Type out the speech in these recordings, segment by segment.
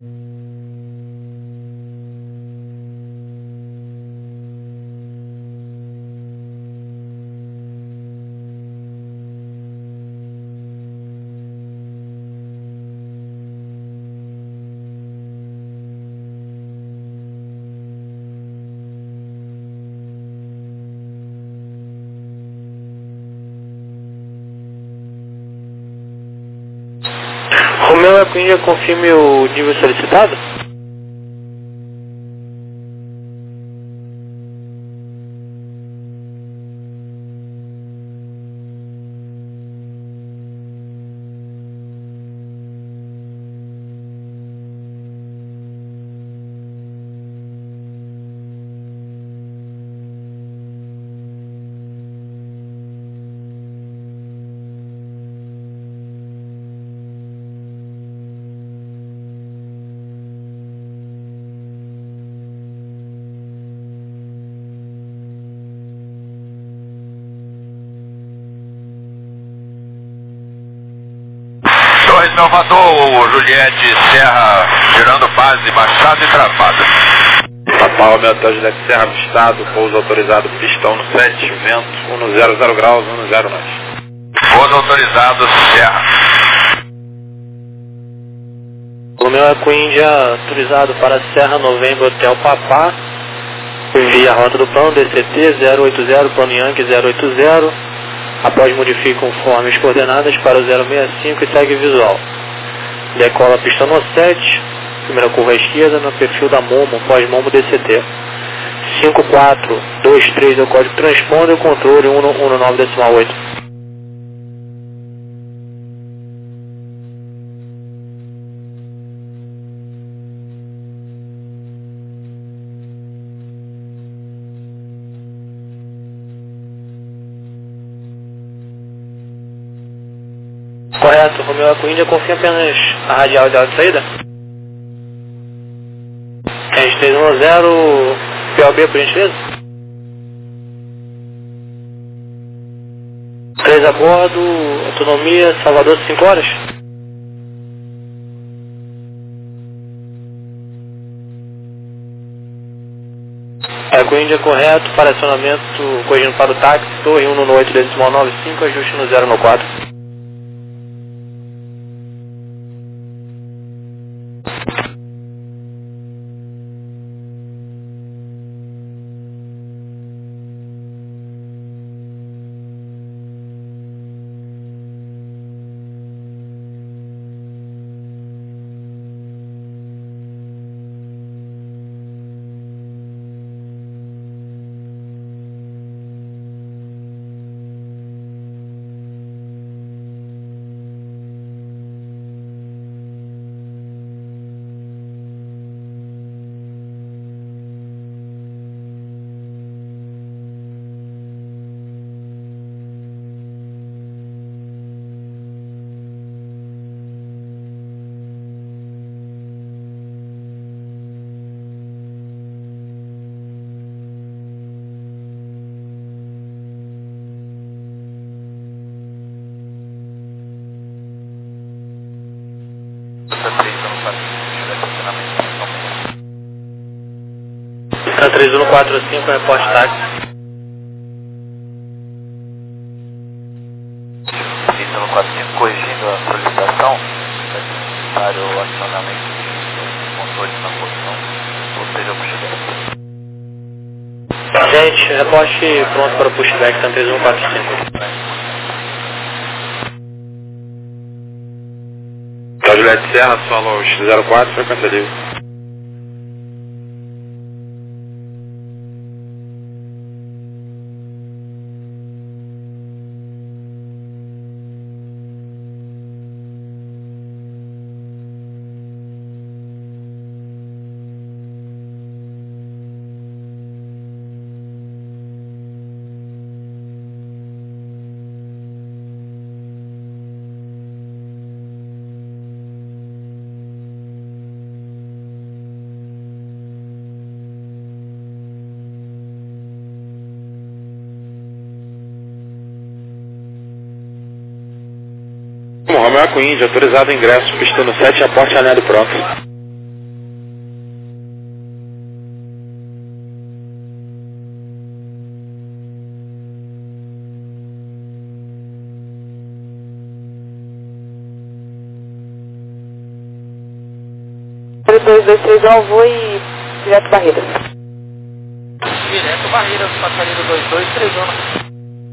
Romeu Equindia, confirme o nível solicitado. Salvador, Juliette Serra, girando fase, baixada e travada. Papal, Romeu Hotel Juliette Serra, avistado, pouso autorizado, pistão no 7, vento, 100 graus, 10 nós. Pouso autorizado, Serra. Romeu Equindia, autorizado para Serra Novembro Hotel Papá, via rota do plano DCT 080, plano Yankee 080. Após modifique conforme as coordenadas para o 065 e segue visual. Decola a pista no 7, primeira curva à esquerda, no perfil da Momo, pós-Momo DCT. 5423 é o código transponder, controle 119.8. Correto, Romeu Equindia, confia apenas a radial dela de saída. Quente 310, POB por gentileza. 3 a bordo, autonomia, Salvador 5 horas. Equindia, correto, para acionamento, corrigindo para o táxi, torre 198.95, ajuste no 094. Tá 3145, reporte táxi. 3145, corrigindo a solicitação, é necessário o acionamento de controles na posição, ou seja, o pushback. Gente, reporte pronto para o pushback, tá 3145. Hotel Juliette Serra, solo 04, frequência livre. Romeu Equindia, autorizado ingresso, pista no 7, aporte alinhado pronto. 2223 Alvô e direto Barreiras. Direto Barreiras, passageiro 2231.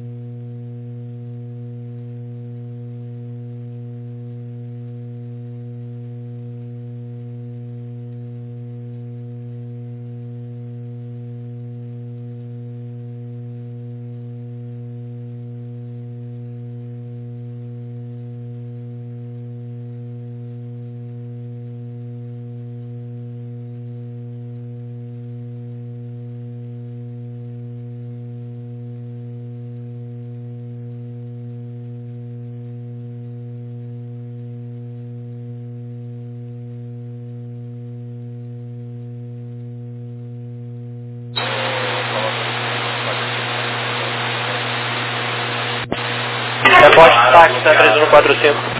Reporte táxi da 3145.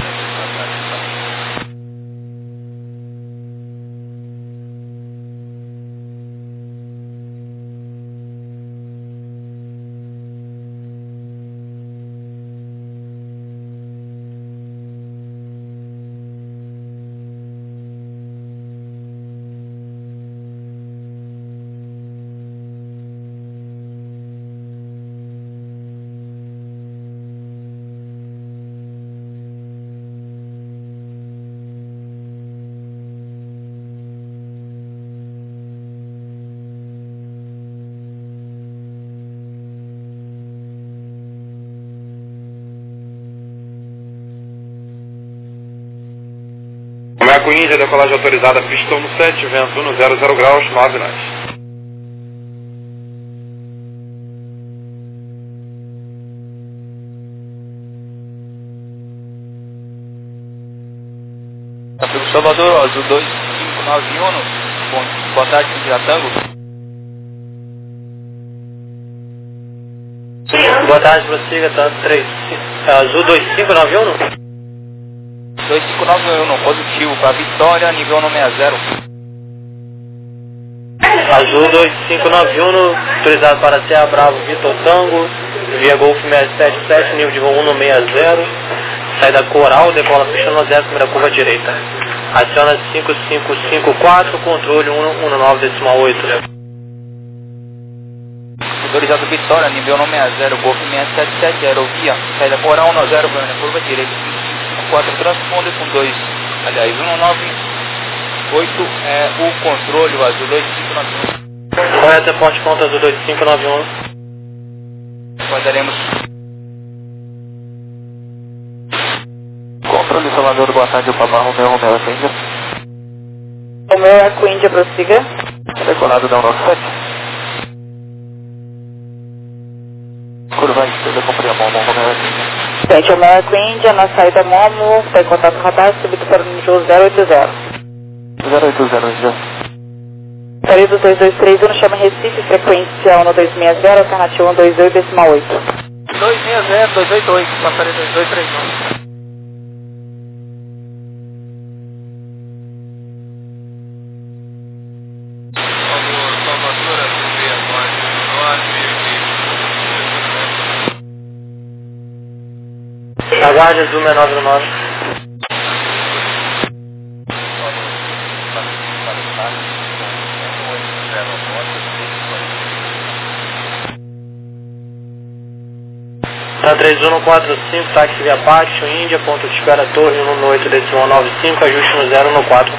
Macaco Índia, decolagem autorizada, pistão no 7, vento 100 graus, 9 nós. Salvador, azul 2591, boa tarde, India Tango. Boa tarde, prossiga, tá 3. Azul 2591? 2591, positivo, para Vitória, nível 160. Azul 2591, autorizado para Serra Bravo, Vitor Tango, via Golf 677, nível de voo 160, saída Coral, decola pista no 10, primeira curva direita. Aciona 5554, controle 119,8. Autorizado Vitória, nível 160, Golf 677, aerovia, saída Coral 10, primeira curva direita. 4 transponder com 2, aliás, 198 é o controle, o azul 2591. Correto, reporte ponto azul 2591. Guardaremos. Controle Salvador, boa tarde, o Papa Romeu, atende. Romeu Eco Índia, prossiga. Decolado da 197. Curva esquerda, cumprir a mão, Romeu atende. Frente ao Eco Índia, na saída Momo, está em contato com o radar, subido para o nível 080. 080, já. Saída 2231, chama Recife, frequência 1260, alternativa 128,8. 260, 288, passaria 2231. Aguarde azul 6919. Tá 3145, táxi via Pátio, Índia, ponto de espera Torre 118,95, ajuste no 0 no 4.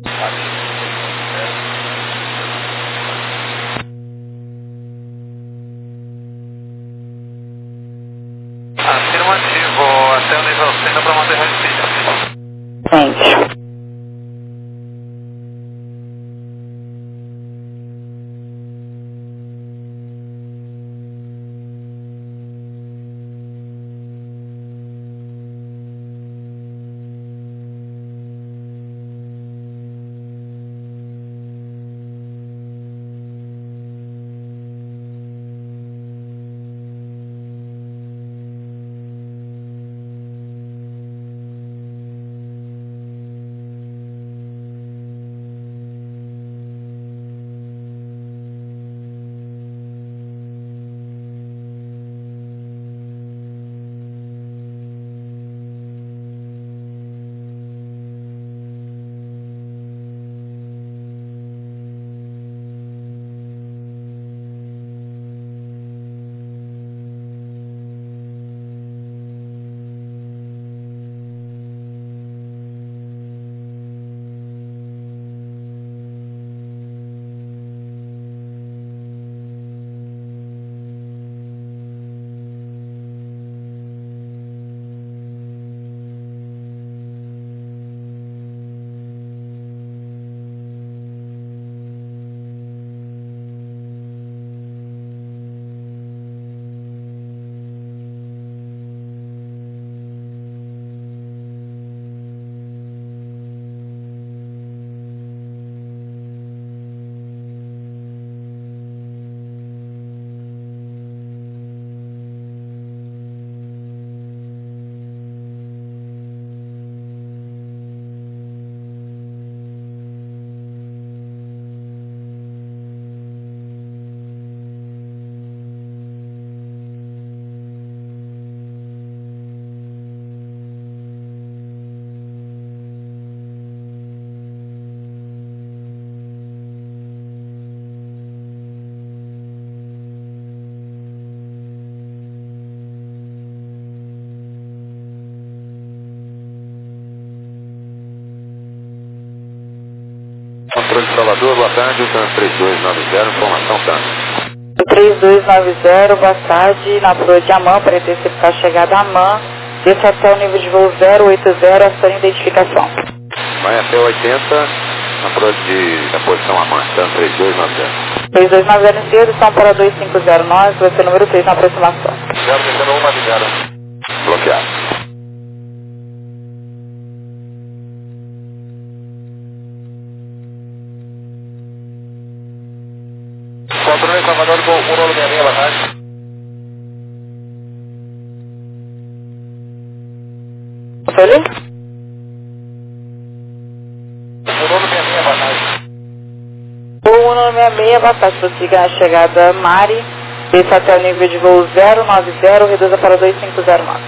Afirmativo, até o nível 100 dá para manter Recife. Gente. Salvador, boa tarde, o TAN 3290, informação TAN. 3290, boa tarde, na proa de Amã, para intensificar a chegada a Amã, desça até o nível de voo 080, a sua identificação. Vai até 80, na posição Amã, TAN 3290. 3290 esquerda, estão para 2509, vai ser número 3 na aproximação. 09190. Bloqueado. Controle Salvador com 166, boa tarde. Controle? 166, boa tarde. Voo 166, boa tarde, prossiga na chegada Mari, desça até o nível de voo 090, reduza para 2509.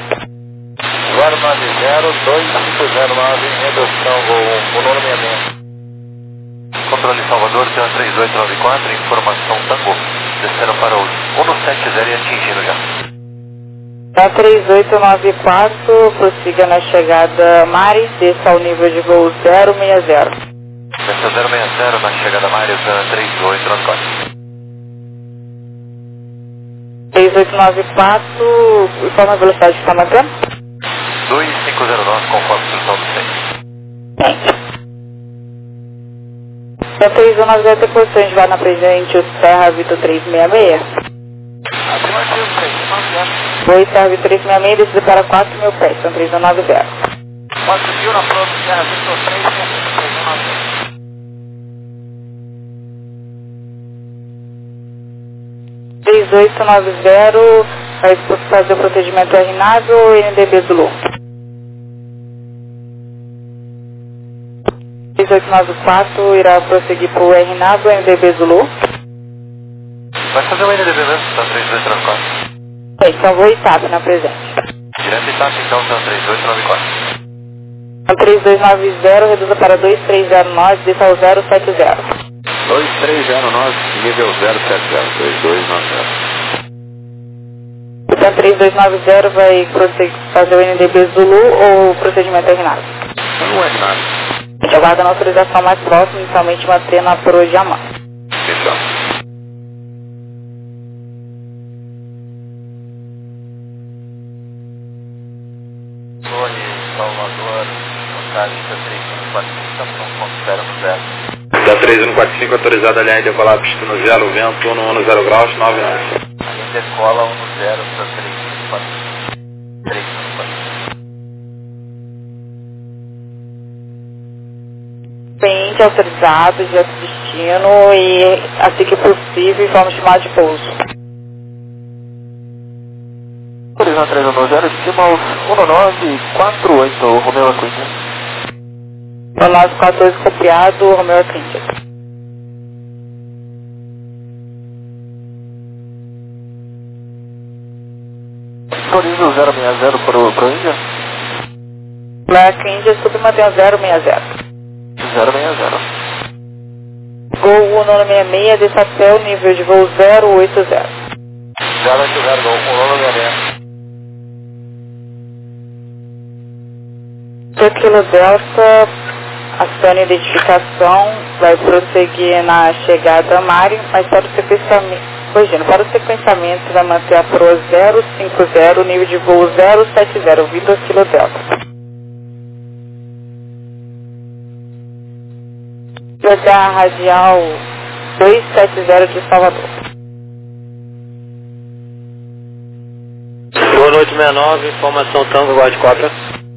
090, 2509, redução voo 166. Controle Salvador, TAN 3894, informação Tango. Desceram para o 170 e atingindo já. TAN 3894, prossiga na chegada Mari, desça ao nível de voo 060. Desceu 060 na chegada Mário, TAN 3894. 3894, informa a velocidade que está mantendo? 2509, conforme instrução do 6. Bem. TAN 3190 tem posições, vai na Presidente Serra Vitor 366. Afirmativo, 390. Foi Serra Vitor 366, descida para 4.000 pés, TAN 3190. 4.000 na prova Serra Vitor 390. 3890, vai fazer o procedimento RNAV ou NDB Zulu? 3894 irá prosseguir para o RNAV ou NDB Zulu? Vai fazer o NDB mesmo, TAN 3894. Bem, então vou etapa na presente. Direto etapa então, TAN 3894. TAN 3290, reduza para 2309, desça ao 070. 2309, nível 070, 2290. O TAN 3290 vai prosseguir, fazer o NDB Zulu ou o procedimento RNAV? Não é nada. A gente aguarda a autorização mais próxima, inicialmente mantendo a proa de Amã. Então. Controle Salvador, montagem TAN 3145, estação considera no 0. Da 3145 autorizada a linha de decolar pista no 0, vento 110 graus, 9 nós. A linha decola 10, TAN 354. Cliente autorizado, de destino e, assim que possível, vamos chamar de pouso. Horizon 310, estima 1948, Romeo Queen. O nosso 14 copiado, Romeo Quintas. Horizon 060 para o Índia? Black India, submantém o 060. 060. Gol 166, desça até o nível de voo 080. 080, Gol 166. Kilo Delta, acione a identificação, vai prosseguir na chegada a Mari, mas para o sequenciamento, para o sequenciamento vai manter a proa 050, nível de voo 070, Vitor Kilo Delta. Da radial 270 de Salvador. Boa noite, 69, informação Tango, guarde cópia.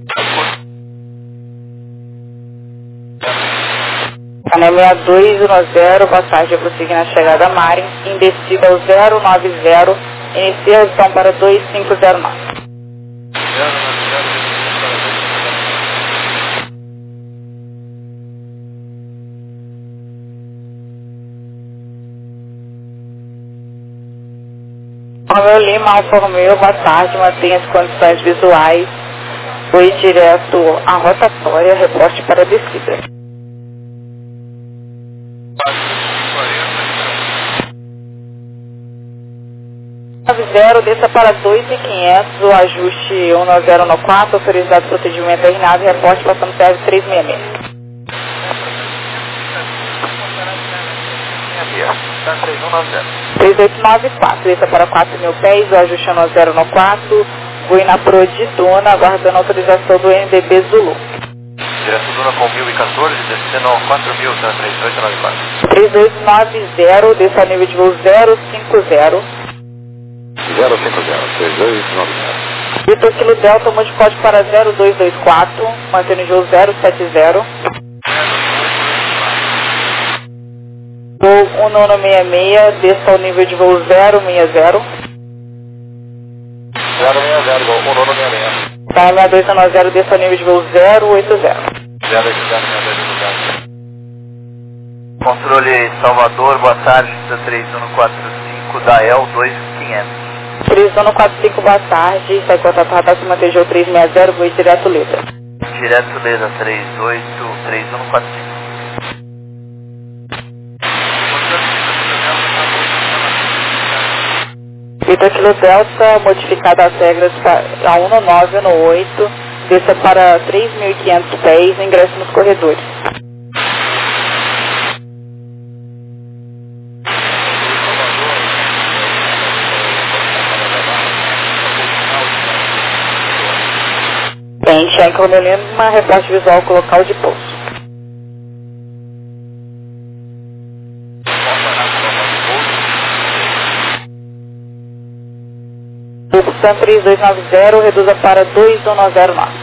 Canal 6210, boa tarde, prosseguir na chegada a Mari, em descida ao 090, inicia a redução para 2509. Romeu Lima, Alfa Romeo, boa tarde, mantenha as condições visuais, foi direto à rotatória, reporte para a descida. Desça para 2.500, o ajuste 1014, autorizado procedimento RNAV, reporte passando serve 366. 966, está 3190. 3894, desça para 4.000 pés, o ajuste é no 0 no 4, vou na Pro de Duna, aguardando a autorização do NDB Zulu. Direto Duna com 1014, descendo ao 4.000, está 3894. 3290, desça a nível de voo 050. 3290. Vitor Kilo Delta, monte código para 0224, mantendo o voo 070. Voo 1966, desça ao nível de voo 060. 060, voo 1966. Tá, 6290, desça ao nível de voo 080. 080, Controle Salvador, boa tarde, 3145 da EL 2500. 3145, boa tarde, sai contato radar, se manter o 360, voo direto Leda. Direto Leda, 3145. Vitor Kilo Delta, modificada as regras a 19 no 8, desça para 3.500 pés, ingresso nos corredores. Tem Shank Romeo Lima, reporte visual com local de pouso. Tucson 3290, reduza para 2109.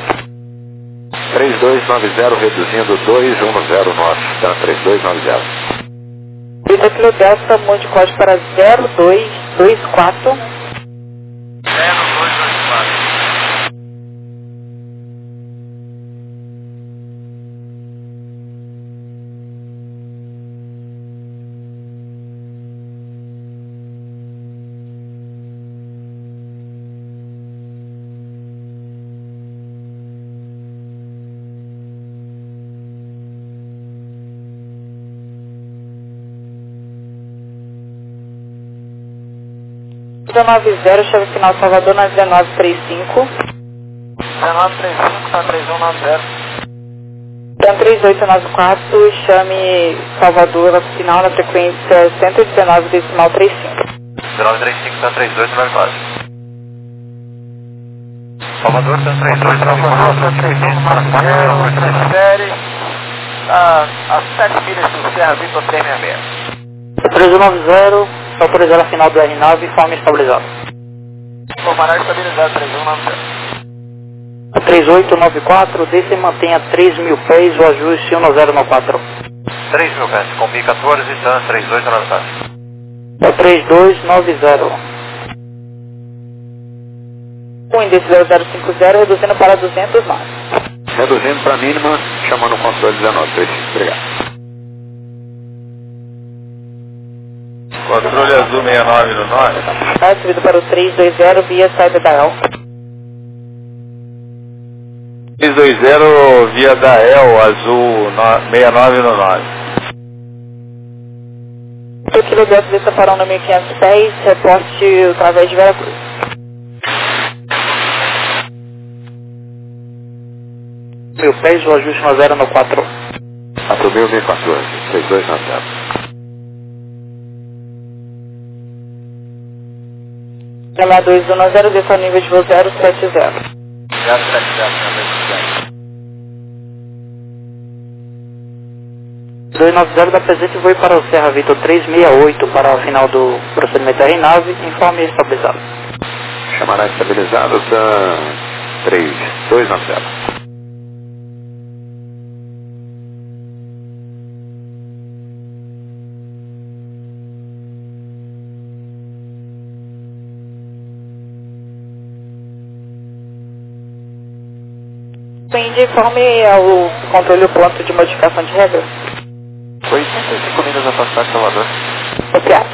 3290, reduzindo 2109, está 3290. Vitor Kilo Delta, monte código para 0224. 0224. .90, chave final Salvador na 1935. 1935, está 3190. Então 3894, chame Salvador final na frequência 119 decimal 35. 1935, está 3894. Salvador, está 3894. Série a 7 milhas do Serra Vitor 366. 3190, autorizar a final do R9 e forma estabilizada. Formará estabilizado 3190. 3894, desça e mantenha 3.000 pés, o ajuste 1094. 3.000 pés, com 1014, está 3894. É 3290. O índice 0050, reduzindo para 200 nós. Reduzindo para a mínima, chamando o controle 1935. Obrigado. Controle azul 69 no 9. Tá, subido para o 320 via saída da EL. 320 via da EL, azul 69 no 9. O quilo dentro dessa parão no 1500 pés, reporte através de Veracruz. Mil pés, o ajuste no 0 no 4. 4.014, 6290. Ela 210, desça ao nível de voo 070. 070, 290 da presente voo para o Serra Vitor 368 para o final do procedimento R9, informe estabilizado. chamará estabilizado da 3290. Informe ao controle o ponto de modificação de regra. 85 milhas afastado de Salvador. Copiado.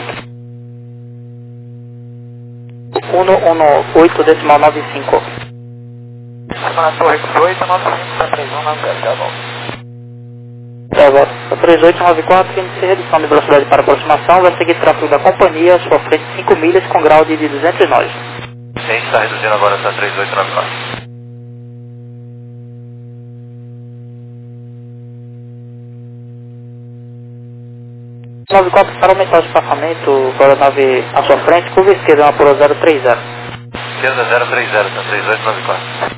118 decimal 95. Na torre 1895 para 3190, tá bom. Tá bom. 3894, índice redução de velocidade para aproximação, vai seguir tráfego da companhia, sua frente 5 milhas com grau de 200 nós. A gente está reduzindo agora para 3894. 94 para aumentar o espaçamento, agora a nave à sua frente, curva esquerda, por 030. Esquerda 030, tá 3894.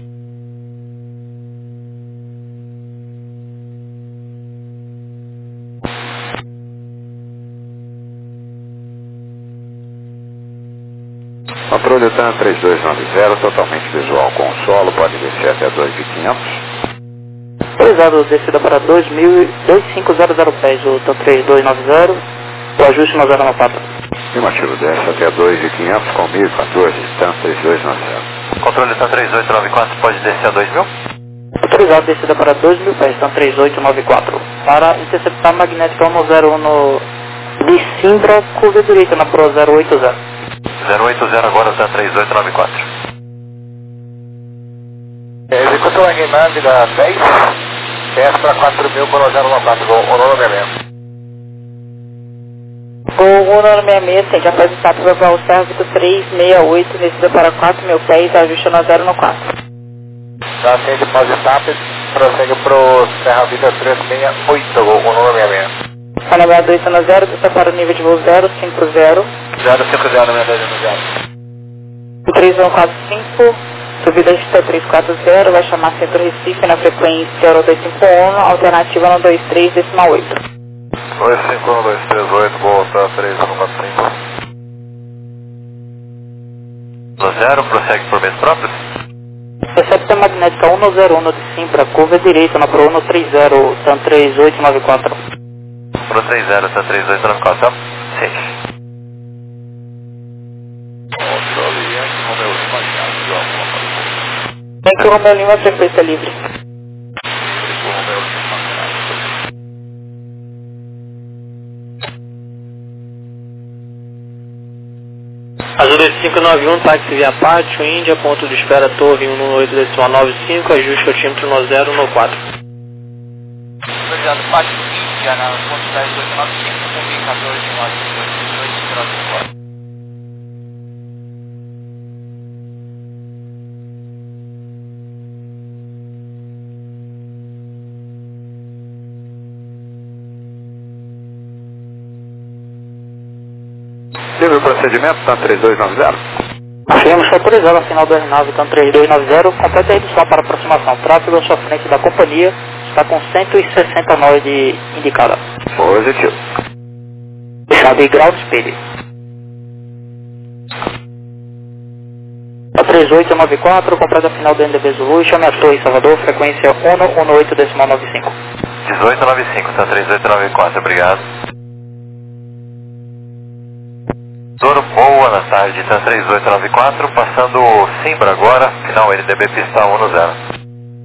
Controle TAM 3290, totalmente visual com o solo, pode descer até 2.500. Autorizado descida para 2500 pés, o TAM 3290, o ajuste 9094. Afirmativo, desce até 2.500 com 1014, TAM 3290. Controle TAM 3894, pode descer a 2.000? Autorizado descida para 2.000 pés, TAM 3894, para interceptar magnética 101 no de Simbra, curva direita na Pro 080. 080 agora, TAM 3894. Executou a RNAV da 10, desce para 4.000 por 094, o nome é mesmo. O 166 tem após o status global o Servito 368, descida para 4.000 pés, ajuste no 094. Já atende após o status, prossegue para o Serra Vida 368, o nome é mesmo. Panamá 290, desça para o nível de voo 050. 050, 6290. 3145, subida de 340, vai chamar Centro Recife na frequência 0251, alternativa no 23, decimal 8. 251-238, volta 3145. No 0, prossegue por meios próprios? Recepta magnética 101 de Simpra, curva direita na Pro 130, TAM 3894. Pro 30, TAM 3894, sim. Tem que o Romeu Lima, frequência livre. Azul 2591, táxi via Pátio, Índia, ponto de espera Torre 118,95, ajuste altímetro no 014. Autorizado Pátio, Índia, na ponto 10895, com 1014, 928, Livre o procedimento, TAM 3290. Afirmamos que autorizado a final do R9, TAM 3290, completa a redução para aproximação. Tráfego à sua frente da companhia está com 160 nós de indicada. Positivo. Fechado em grau de espelho. A 3894, completa a final do NDB Zulu e chame a Torre Salvador, frequência 118,95. 1895, TAM 3894, obrigado. Toro, boa tarde, TAM 3894, passando o Simbra agora, final NDB pista 10.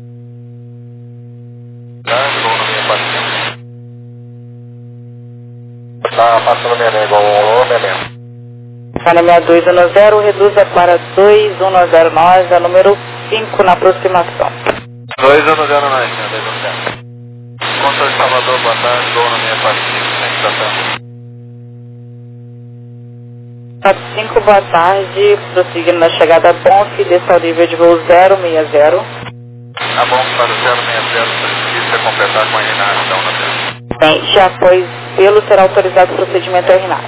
Tá passando minha língua, o nome é mesmo. Panamá 210, reduza para 2110 nós, a número 5 na aproximação. 2109, senhor, 210. Controle Salvador, boa tarde, gol na minha parte 5, 5, boa tarde, prosseguindo na chegada a Bonf, desça ao nível de voo 060. Tá bom, para o 060, precisa completar com a RNAV, então, na frente. Bem, já foi pelo será autorizado o procedimento RNAV.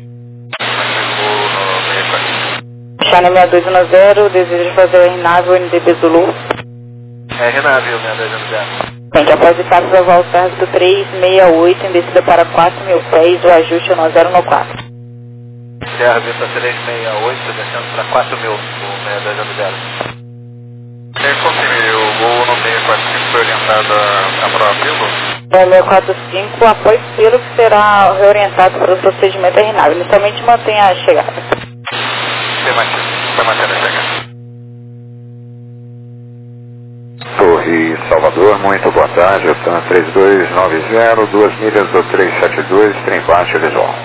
China 6210, deseja fazer o RNAV ou NDB Zulu? RNAV, 6210. Bem, que após o status global o Servito 368, em descida para 4.000 pés, o ajuste é no 014. Serra Vista 368, descendo para 4.000, o 6210. Confirme, o gol no 645 foi orientado a Proavivo? O 645, após pelo que será reorientado para o procedimento RNAV. Inicialmente mantém a chegada. Foi mantendo a chegada. Torre Salvador, muito boa tarde, TAM 3290, 2 milhas do 372, trem baixo visual.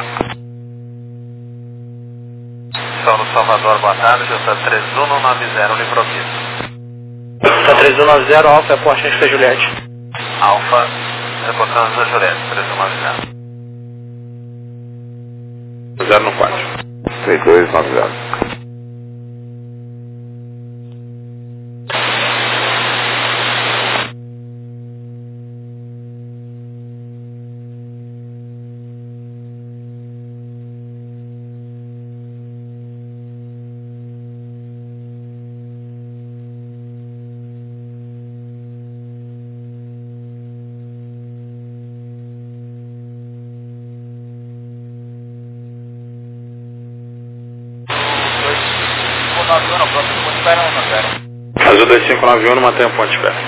Solo Salvador, boa tarde, TAM 3190, livrou pista. Tá 3190, Alfa, é Porsche Juliette. Alfa, reportando da Juliette, 3190. 0 no 4. 3290. 2591, próximo ponto de espera 10. Azul 2591, mantém o ponto de espera.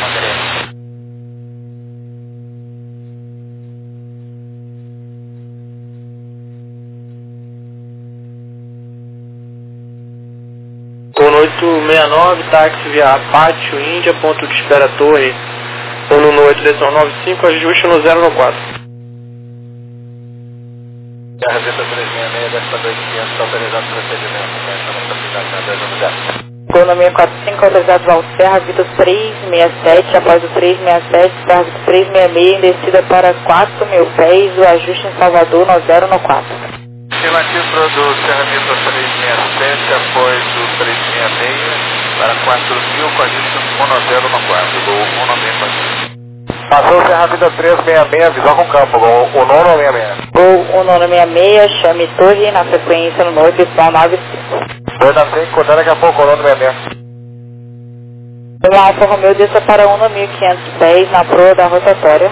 Turno 869, táxi via Pátio, Índia, ponto de espera Torre 118, direção 95, ajuste no 014. A Revista 366, desta 2500, autorizado para procedimento. Turno 645, autorizado Valserra, Vitor 367, após o 367, Serra Vitor 366, em descida para 4.000 pés, o ajuste em Salvador no 014. Estimativa do Serra Vitor 367, após o 366, para 4.000, com ajuste no 1014, do 196. Passou o Serra Vitor 366, visão com campo, o 966. Gol 1966, chame Torre na frequência no 895. 295, cortando daqui a pouco, o 966. O Alfa Romeo desça para 1.500 pés na proa da rotatória.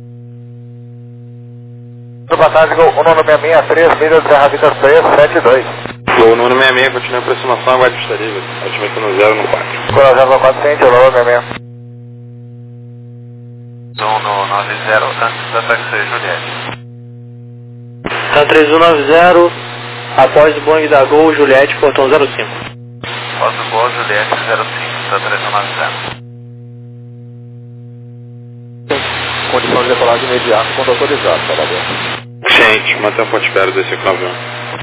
Boa tarde, Gol 1966, 3 milhas, Serra Vitor 372. Gol 966, continua a aproximação, aguarde pista livre. Ativamente no 014. Cora 094, sente, o 966. No 90, antes da táxi Juliette. Tá 3190, após o Boeing da Gol, Juliette, portão 05. Após o Gol, Juliette 05, tá 3190. Condição de decolagem imediata, quando autorizado, Salvador. Ciente, mantém o ponto de espera 2591.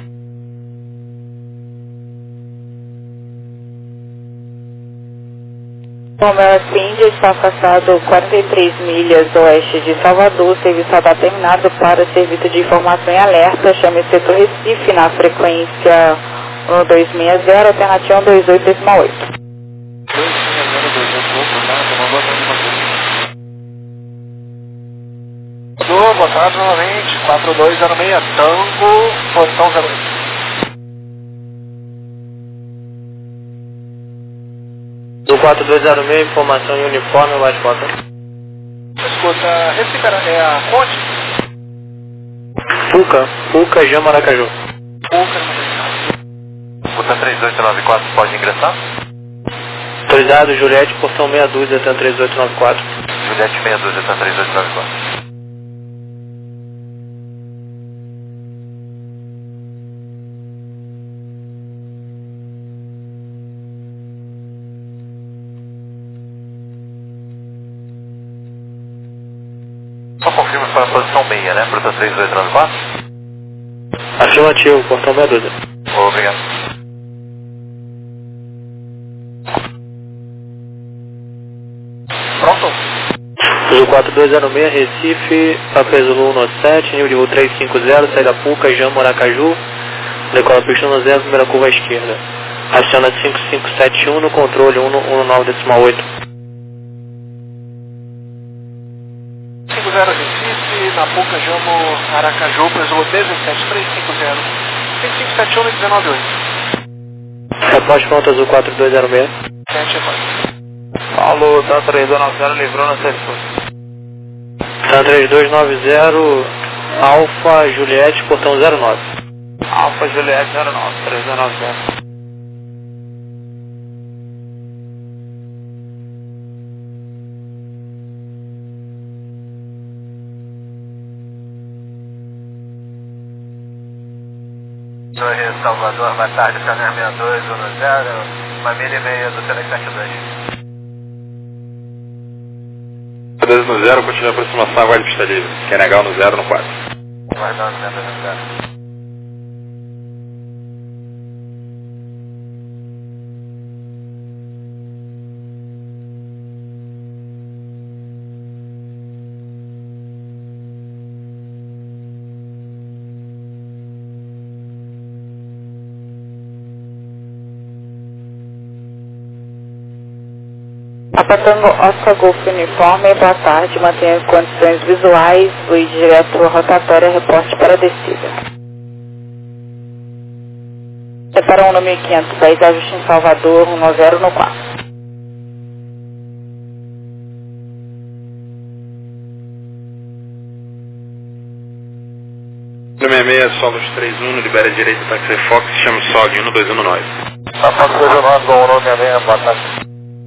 Romeo Índia está afastado 43 milhas oeste de Salvador, serviço está terminado para serviço de informação e alerta, chame setor Recife na frequência 1260, alternativa 128,8. 26028, boa tarde novamente, 4206, Tango, portão 08. Do 4206, informação em uniforme, mais cota. Escuta, esse cara é a Conte? Fuca, Jama, Aracaju. Escuta 3894, pode ingressar? Autorizado, Juliette, portão 62, até 3894. Juliette 62, até 3894. Só confirma para a posição 6, né? Portão 3894? Afirmativo, portão 62. Obrigado. Pronto? Uso 4206, Recife, Papel Zulu 197, nível de voo 350, saída Puca, Jama, Aracaju, decola pista no 0, primeira curva à esquerda. Aciona 5571 no controle 119,8. 50 Recife, na Puca, Jamo, Aracaju, Presumo 17350, 5571 e 198. Reposte pronto, Azul 4206. 7 Paulo, tá 3290, livrou na Salesforce. Tá 3290, Alfa Juliette, portão 09. Alfa Juliette 09, 3290. Torre Salvador, boa tarde, Caminhão 62, 10, uma milha e meia do Select 72. 2 no 0, continua a aproximação, aguarde pista livre. Quer negar no 0 no 4. Guardando dentro do 0. Apatango Oscar Golf Uniforme, boa tarde, mantenha condições visuais, fui direto à rotatória, reporte para a descida. Separa 1.500 pés, ajuste em Salvador, 10 no 4. No 66, Solos 31, libera a direita, táxi Fox, chama o SOG 1219. Fox 29, Gol 166, boa tarde.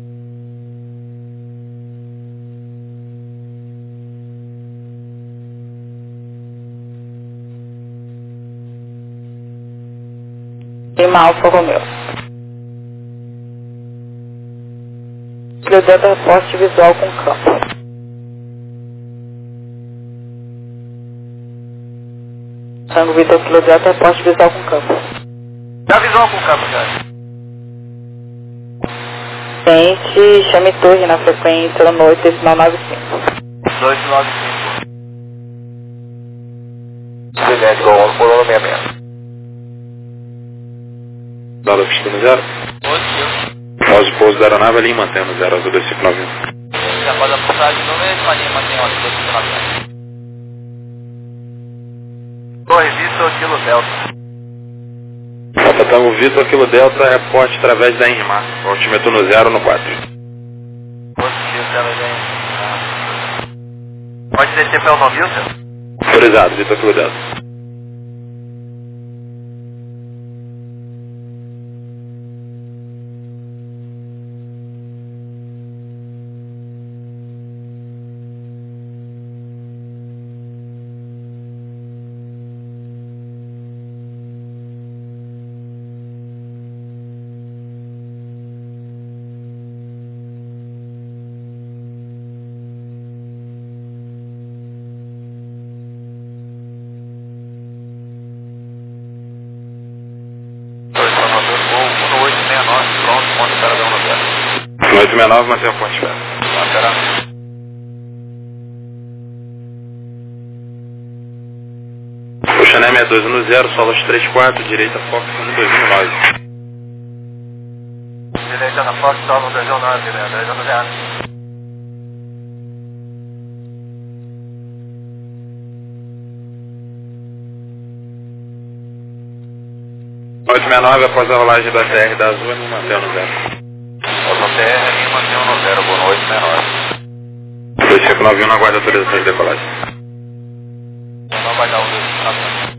Lima Alfa Romeo. Kilo Delta reporte visual com campo. Tango Vitor Kilo Delta reporte visual com campo. Dá visual com campo, cara. Cliente, chame torre na frequência da noite, decimal 95. 295. Juliette, Gol 1 por 166. Dado pista no 0. Após o pouso da aeronave, ali mantendo 0 azul 2591. Já pode apostar de novo, a linha mantém 2591. Torre Vitor, Kilo Delta. Tango Vitor, Kilo Delta, reporte através da INMAR. Altímetro no 0 no 4. Positivo, também. Pode descer pelo nome, Wilson? Autorizado, Vitor Kilo Delta. No 869, mantém a ponte espera. Oxané 62 no 0, solos 34, direita Fox no 2009. Direita na Fox, solo 209, né? 209. No 869, após a rolagem da TR da Azul, me mantém no 0. Após a TR, me mantém no 0, Gol 869. 2591 na guarda autorização de decolagem. Não vai dar o 259.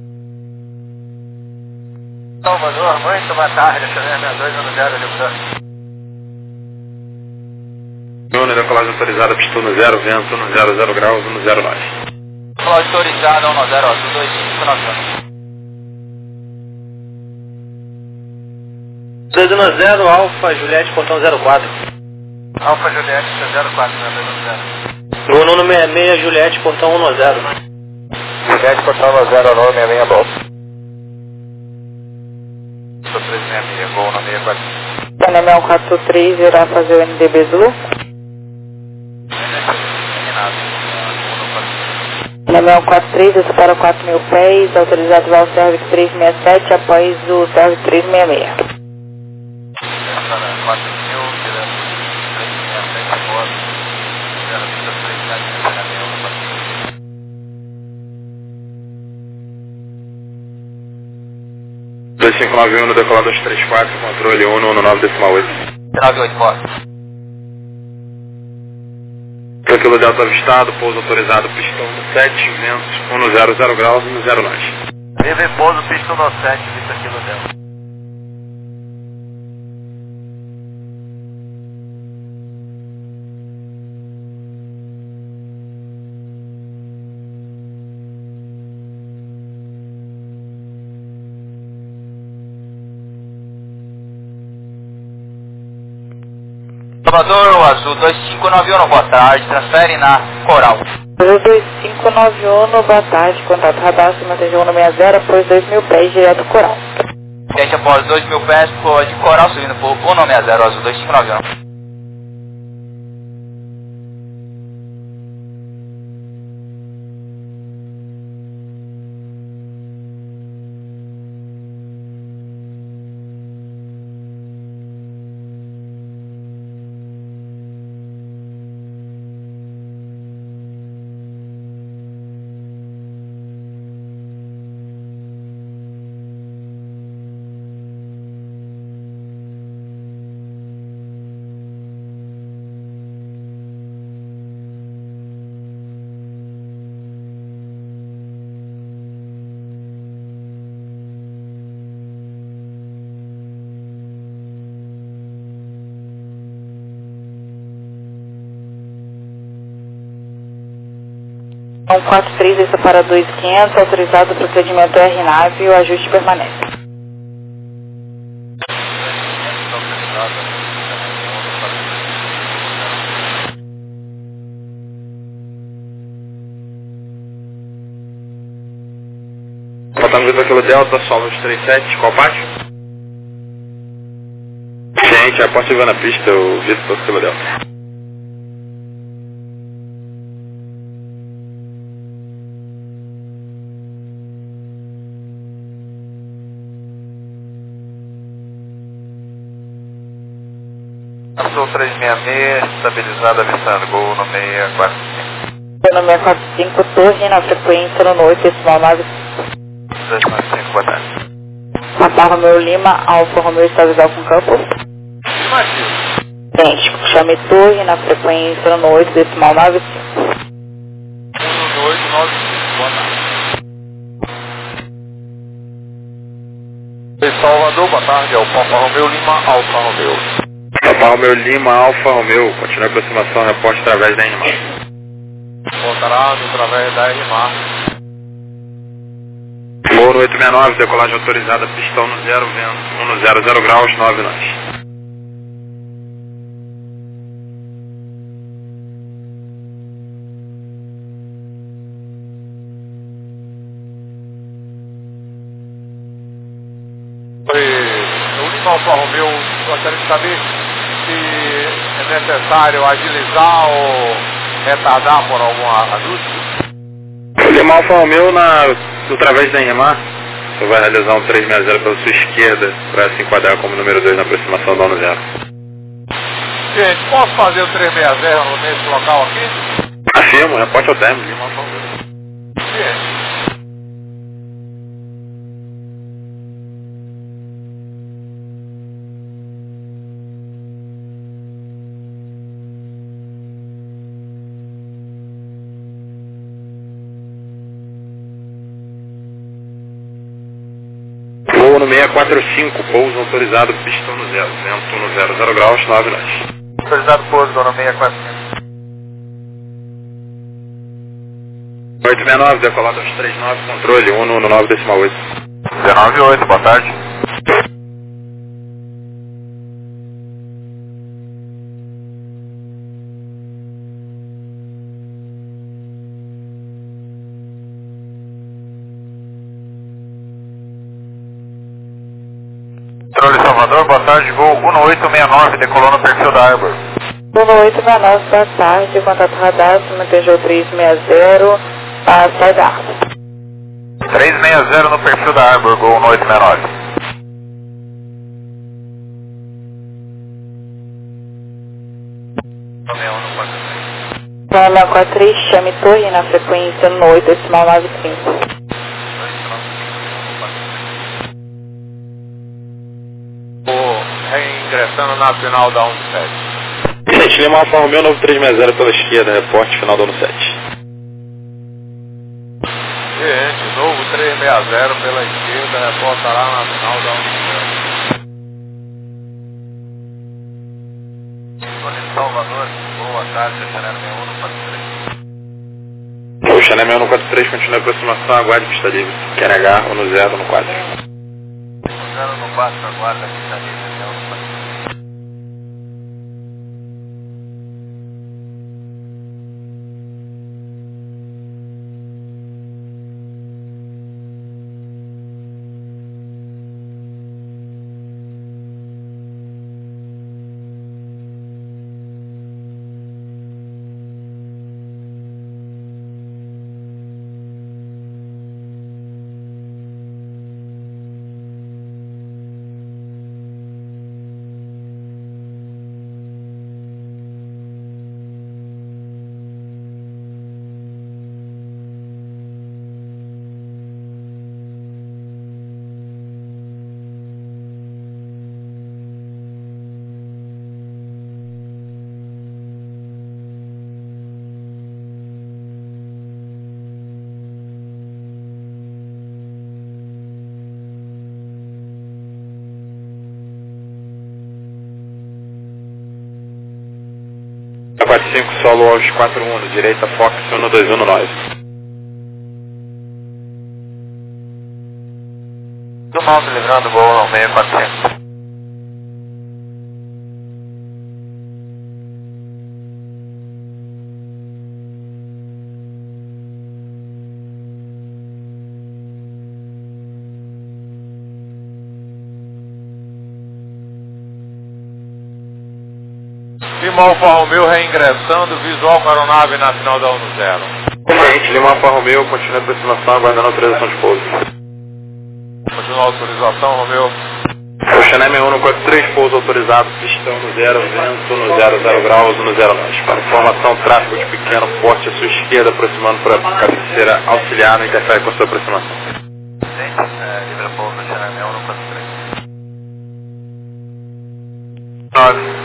Salvador, muito boa tarde, Oxané 62 no 0, Rio Bruno, decolagem autorizada, pistão no 0, vento no 00 graus, no 09. Autorizada 10 azul 2591. 210, Alfa, Juliette, portão 04. Alfa Juliette, 04, né? 210. Gol 166, Juliette, portão 10. Juliette, portão 0966, bom. 366, Gol 164. Panemel 43 irá fazer o NDB Zulu. Panemel 43, isso para 4.000 pés, autorizado ao Service 367 após o Service 366. 4.000, direto 367 agora. 0,37 caminhão no passeio. Dois 2591 no decolar 234, controle 119,8. 98 fora. Tranquilo Delta avistado, pouso autorizado, pistão no 7, vento 100 graus, no 0 nós. Vive pouso, pistão no 7, Vitor Kilo Delta. Salvador, Azul 2591, boa tarde, transfere na Coral. Azul 2591, boa tarde, contato radar, se mantém 160 após 2.000 pés, direto Coral. Teste após 2.000 pés, de Coral, subindo por 160, Azul 2591. 143, essa para 2500, autorizado o procedimento RNAV e o ajuste permanece. Botando Vitor Kilo Delta, Solos 37, qual parte? Gente, a parte na pista, o Vitor Kilo Delta. Passou 366, estabilizado, avistando, gol no 645. No 645, torre na frequência no 8, decimal 95. 295, boa tarde. Papa Romeu Lima, Alfa Romeu está visual com campo. Afirmativo. Idêntico, chame torre na frequência no 8, decimal 95. 1895, boa tarde. Salvador, boa tarde, é o Papa Romeu Lima, Alfa Romeu. Papa Romeu Lima, Alfa Romeu, continua a aproximação, reporte através da RMAR. Voltará através da RMAR. Voo no 869, decolagem autorizada, pistão no 0, vento 1 0 graus, 9 nós. O Lima Alfa Romeu, gostaria de saber se é necessário agilizar ou retardar por algum ajuste. Lima Alfa Romeu, através da RMAR, você vai realizar um 360 pela sua esquerda para se enquadrar como número 2 na aproximação do ano 0. Gente, posso fazer o 360 nesse local aqui? Afirmo, reporte ao término, Lima Alfa Romeu. Gente. Voo no 645, pouso autorizado, pistão no 0, vento 1 0 graus, 9 nós. Autorizado pouso no 645. 869, decolado aos 39, controle 1 decimal 8. 198, boa tarde. Controle Salvador, boa tarde, voo 1869, decolou no perfil da Arbor. Voo 869, boa tarde, contato radar, Peugeot 360, sai da Arbor. 360 no perfil da Arbor, gol no 869. Então, 943, chame torre na frequência no 8, decimal 95. Reingressando na final da 17. Gente, Lima Alfa Romeu, novo 360 pela esquerda, reporte final do ano 7. Gente, novo 360 pela esquerda, reportará na final da 17. Salvador, boa tarde, Chanel 6143. O Chanel 6143 continua a aproximação, aguarde pista livre. QNH 1 0 no 4. 0 no 4, aguarda pista livre, 1 no 4. A 45 solo aos 41, direita Fox 1219. Alto, livrando Gol 6400. Lima Alfa Romeo reingressando, visual com a aeronave na final da 10. Gente, Lima Alfa Romeo, continua a aproximação, aguardando autorização de pouso. Continua a autorização, Romeo. Oceanem 143, pouso autorizado, pistão no 0, vento no 00 graus, no 0 nós. Para informação, tráfego de pequeno porte à sua esquerda, aproximando para a cabeceira auxiliar, não interfere com a sua aproximação. Livre pouso, Oceanem 143. 9.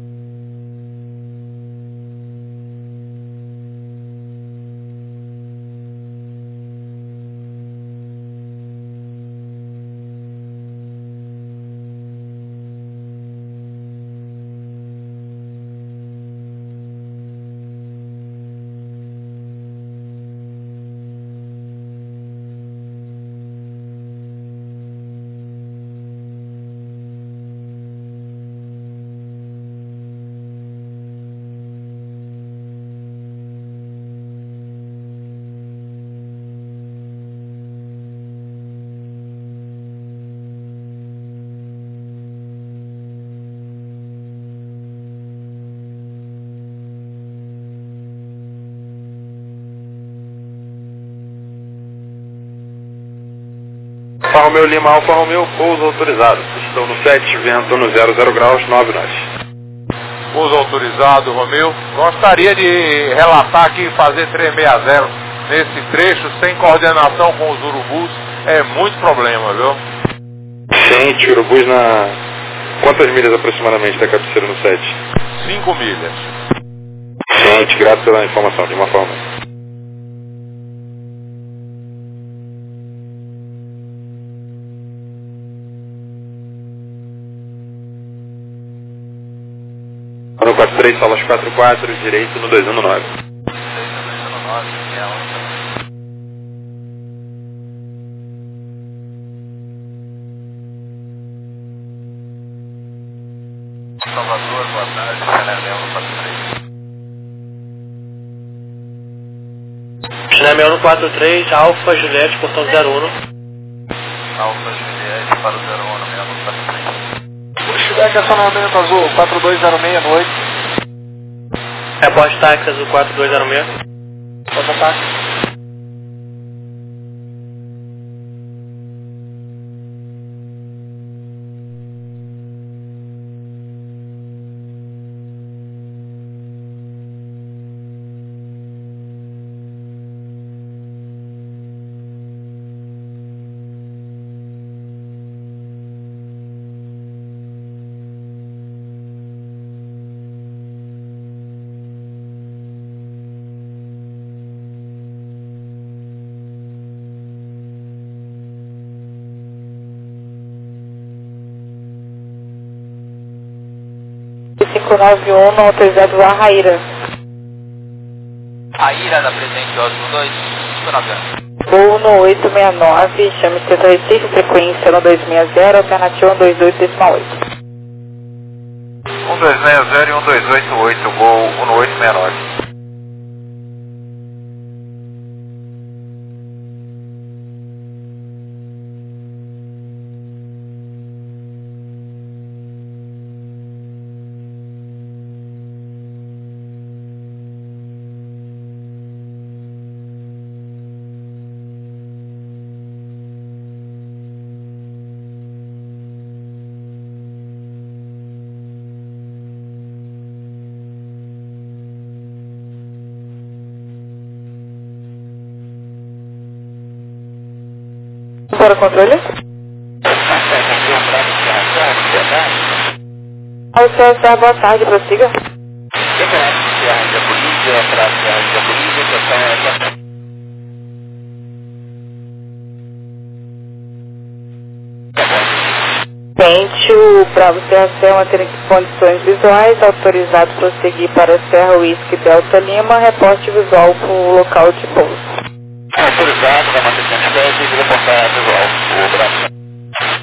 Alfa Romeo Lima, Alfa Romeo, pouso autorizado. Pistão no 7, vento no 00 graus, 9 nós. Pouso autorizado, Romeo. Gostaria de relatar aqui e fazer 360 nesse trecho, sem coordenação com os urubus, é muito problema, viu? Gente, urubus na... Quantas milhas aproximadamente da cabeceira no 7? 5 milhas. Gente, graças pela informação, de uma forma. No 43, salas 44, direito no 219. Salvador, boa tarde, Oceanem 143. Oceanem 143, Alfa Juliette, portão 01. Alfa Juliette para o 01, 143. Quebec, acionamento azul, 4206, noite. Reporte táxi azul 4206. Outra táxi. E 591, não autorizado a Raíra. Raíra da presente, Osmo 2, 591. Voo no 869, chame Centro Recife, frequência no 260, alternativa 122,8. 1260 e 1288, Gol 1869. Para controle? Ao CSA, boa tarde, prossiga. Tente o Bravo Serra Serra manter condições visuais, autorizado prosseguir para Serra Whisky Delta Lima, reporte visual para o local de pouso. Autorizado, vai manter condições e reportar visual. O Bravo.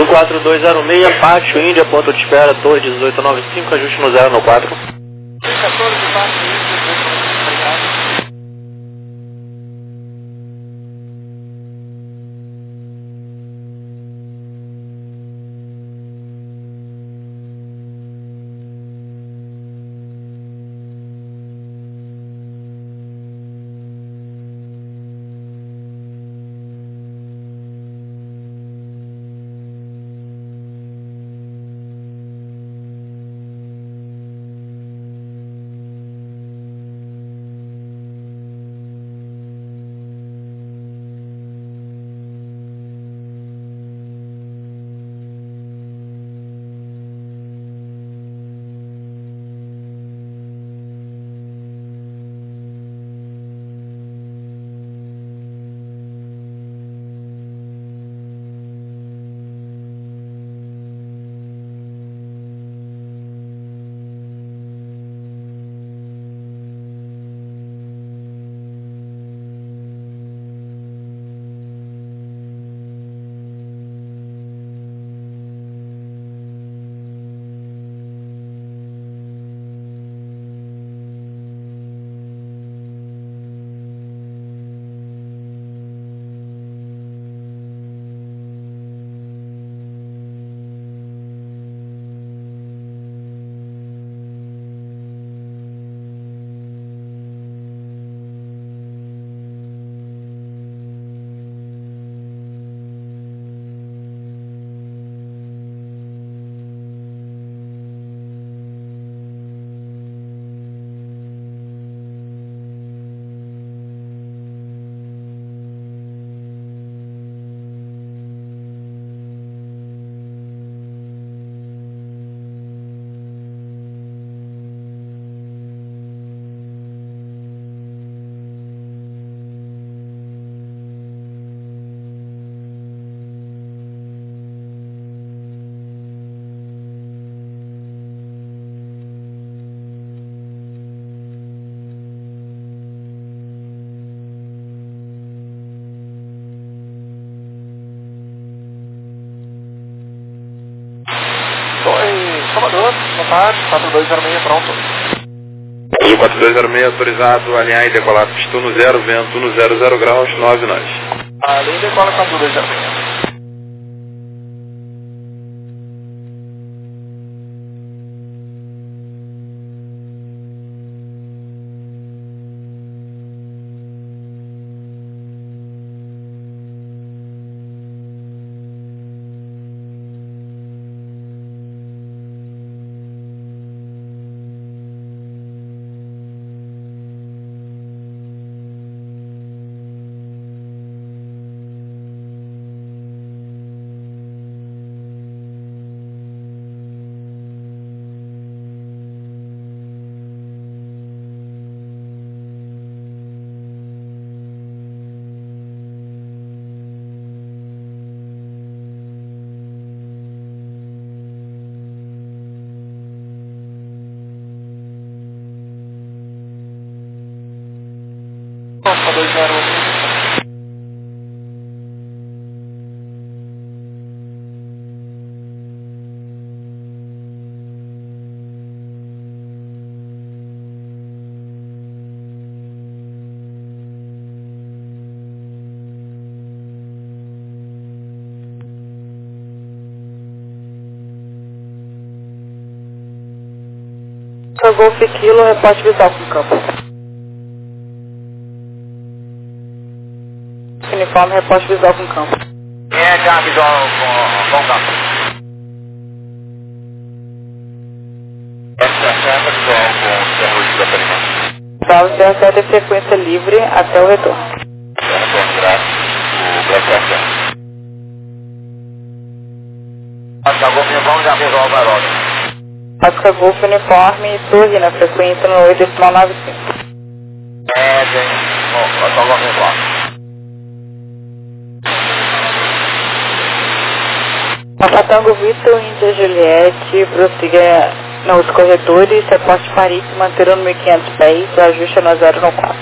4206, Pátio Índia, ponto de espera, Torre 1895, ajuste no 0 no 4. 14 de Pátio Índia, 1895, obrigado. Salvador, boa tarde, 4206 pronto. 4206 autorizado, alinhar e decolar pistão no 0, vento no 00 graus, 9 nós. Ali decola 4206. Alfa 20. Golf Kilo, reporte visual com campo. Uniforme, reporte visual com campo. É, já visual com campo. Essa visual com terrorista da Panamá. Salve, certa frequência livre até o retorno. Retorno grátis, o Black Oscar Golf Uniforme, já visual Barroca. Oscar Golf Uniforme e torre na frequência no 8,95. É, tem. Oscar Golf Uniforme. Tango Vitor, Índia Juliette, prossiga nos corredores, reporte Paris, manter no 1.500 pés, ajuste no 0 no 4.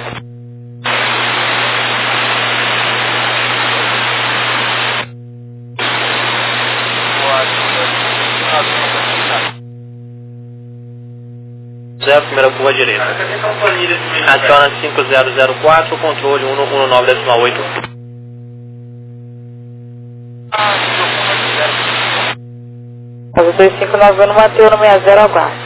primeira curva direita. Aciona 5004, controle 119,8. Azul 2591, Mateus no 60, aguarde.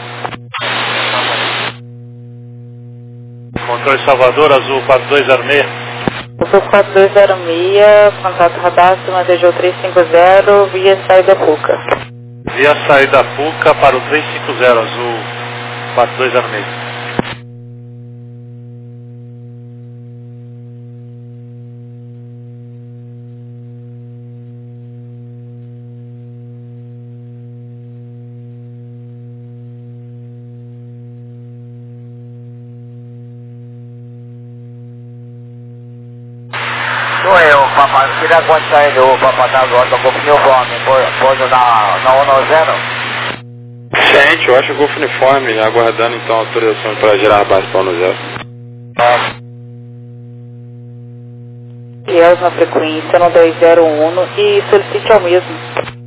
Controle Salvador, Azul 4206. Azul 4206, contato radar, cima DG 350, via saída PUCA. Via saída PUCA para o 350, Azul 4206. Sou eu, papai. Queria quanto aí do papai da agora, Golf Uniforme, pôs na 190? Gente, eu acho o Golf Uniforme, aguardando então a autorização para gerar a base para o 10. Fiel na frequência no 201 e solicite ao mesmo.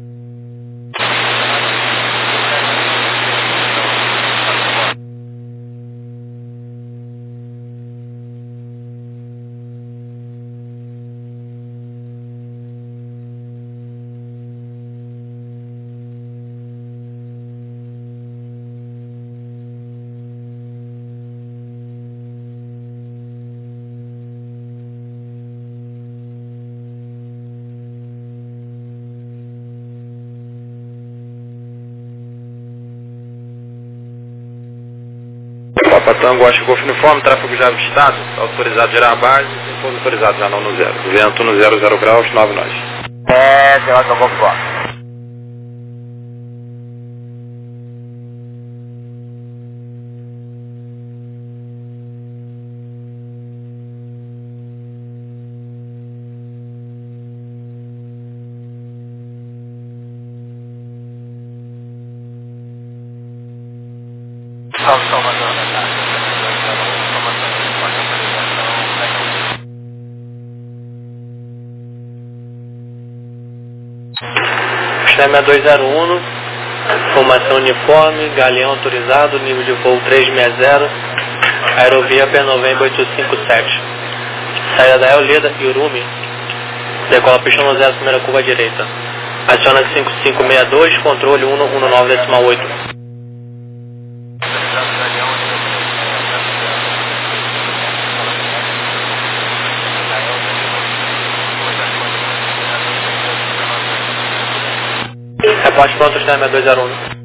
Papa Tango, acho o Golf Uniforme, tráfego já avistado, autorizado a gerar a base, e pouso autorizado já não no 0. Vento no 00 graus, 9 nós. Senhor do Golf Uniforme. Sistema 201, formação uniforme, galeão autorizado, nível de voo 360, aerovia P-November 857. Saída da Eolida, Urumi, decola pista no 0, primeira curva direita. Aciona 5562, controle 119,8. Reporte pronto, sistema 201.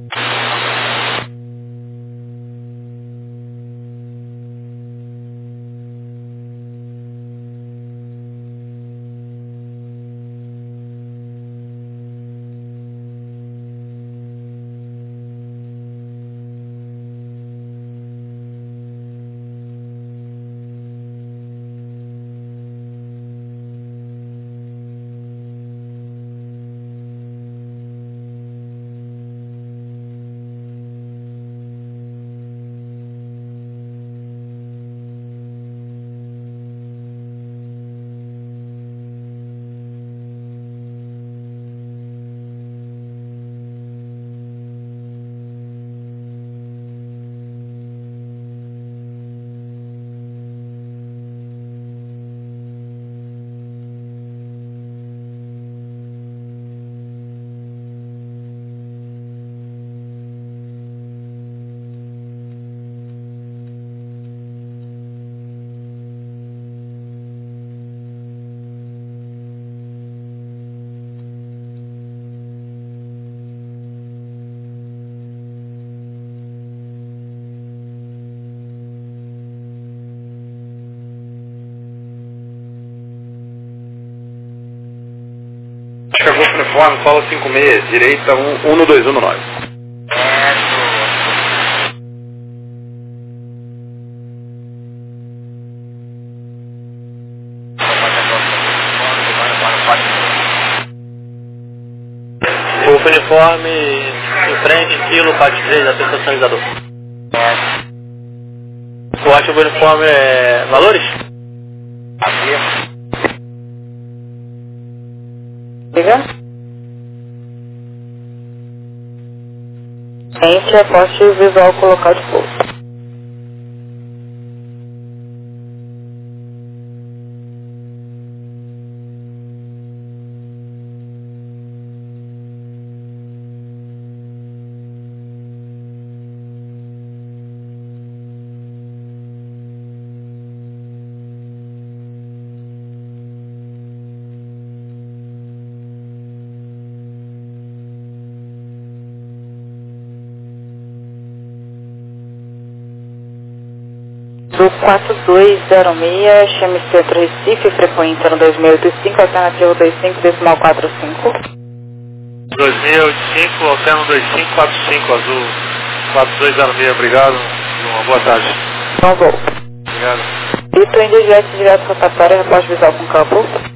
Golf Uniforme, solo 56, direita 1219. Golf Uniforme, em frente, quilo, parte 3, atenção sinalizador. Eu acho que o uniforme é... valores? Diga. Frente, aposte visual com local de pouso. Azul 4206, chame Centro Recife, frequência no 2685, alternativa 25, decimal 45. 2685, alterno 2545, Azul 4206, obrigado. Uma boa tarde. Bom voo. Obrigado. Vitor Indy Jet direto rotatório, repórte visual com campo.